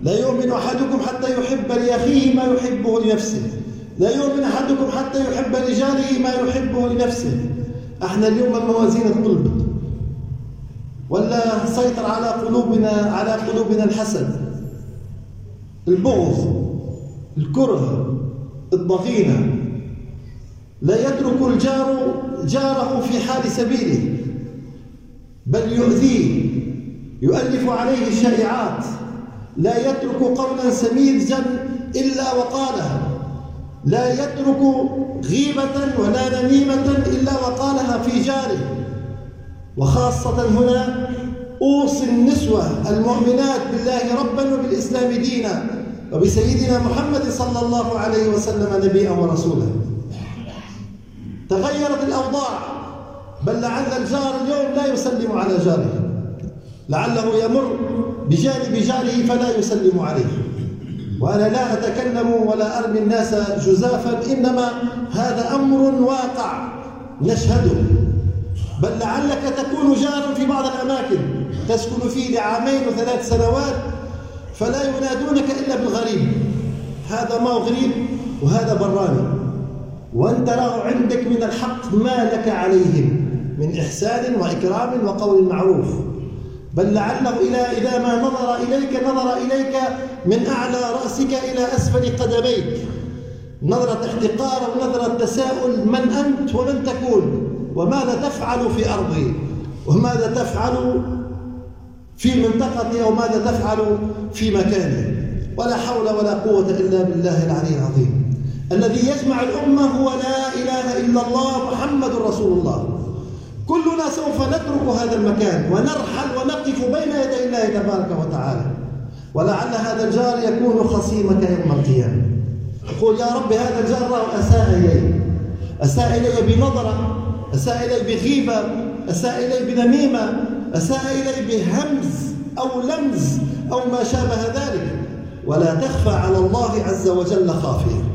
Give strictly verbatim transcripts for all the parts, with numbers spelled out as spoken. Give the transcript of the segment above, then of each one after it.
لا يؤمن أحدكم حتى يحب لأخيه ما يحبه لنفسه، لا يؤمن أحدكم حتى يحب لجاره ما يحبه لنفسه. احنا اليوم الموازين انقلبت، ولا سيطر على قلوبنا على قلوبنا الحسد، البغض، الكره، الضغينة. لا يترك الجار جاره في حال سبيله، بل يؤذيه، يؤلف عليه الشائعات. لا يترك قولا سميجا إلا وقالها، لا يترك غيبة ولا نميمة إلا وقالها في جاره. وخاصة هنا أوصي النسوة المؤمنات بالله ربا وبالإسلام دينا وبسيدنا محمد صلى الله عليه وسلم نبيا ورسولا. تغيرت الأوضاع، بل لعل الجار اليوم لا يسلم على جاره، لعله يمر بجانب جاره فلا يسلم عليه. وأنا لا أتكلم ولا أرمي الناس جزافا، إنما هذا أمر واقع نشهده. بل لعلك تكون جارا في بعض الأماكن تسكن فيه لعامين وثلاث سنوات فلا ينادونك إلا بالغريب، هذا ما هو غريب وهذا براني، وأنت راه عندك من الحق ما لك عليهم من إحسان وإكرام وقول معروف. بل لعله إلى إذا ما نظر إليك نظر إليك من أعلى رأسك إلى أسفل قدميك، نظرة احتقار ونظرة تساؤل: من أنت ومن تكون، وماذا تفعل في أرضي، وماذا تفعل في منطقتي، أو ماذا تفعل في مكاني. ولا حول ولا قوة إلا بالله العلي العظيم. الذي يجمع الأمة هو لا إله إلا الله محمد رسول الله. كلنا سوف نترك هذا المكان ونرحل ونقف بين يدي الله تبارك وتعالى، ولعل هذا الجار يكون خصيمك يوم القيامة. يقول: يا رب هذا الجار أساء إلي، أساء إلي بنظرة، أساء إلي بغيبة، أساء إلي بنميمة، أساء إلي بهمز أو لمز أو ما شابه ذلك، ولا تخفى على الله عز وجل خافية.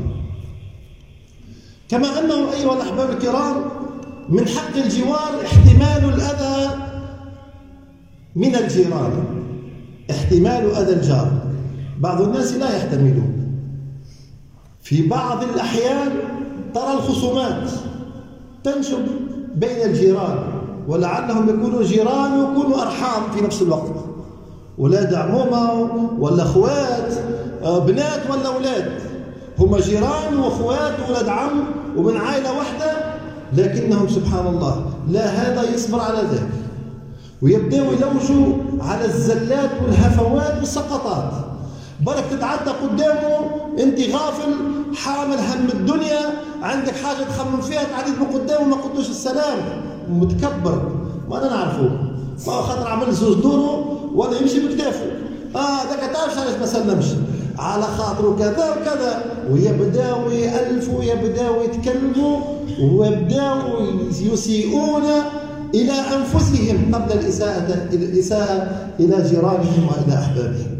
كما أنه أيها الأحباب الكرام من حق الجوار احتمال الأذى من الجيران، احتمال أذى الجار. بعض الناس لا يحتملون. في بعض الأحيان ترى الخصومات تنشب بين الجيران، ولعلهم يكونوا جيران ويكونوا أرحام في نفس الوقت، أولاد عمومة ولا أخوات، بنات ولا أولاد، هم جيران وأخوات وولاد عم ومن عائلة واحدة، لكنهم سبحان الله لا هذا يصبر على ذاك، ويبدأوا يلوجوا على الزلات والهفوات والسقطات. برك تتعدى قدامه انت غافل حامل هم الدنيا، عندك حاجة تخمم فيها، تعديت من قدامه ما قلتوش السلام، متكبر. ما أنا نعرفه، ما خاطر عمل زوج دوره ولا يمشي بكتافه، اه ذاك تعرفش علاش ما سلمش، على خاطره كذا وكذا، ويبداو يألفوا ويبداو يتكلموا ويبداو يسيئون إلى أنفسهم قبل الإساءة الإساءة إلى جيرانهم وإلى أحبابهم.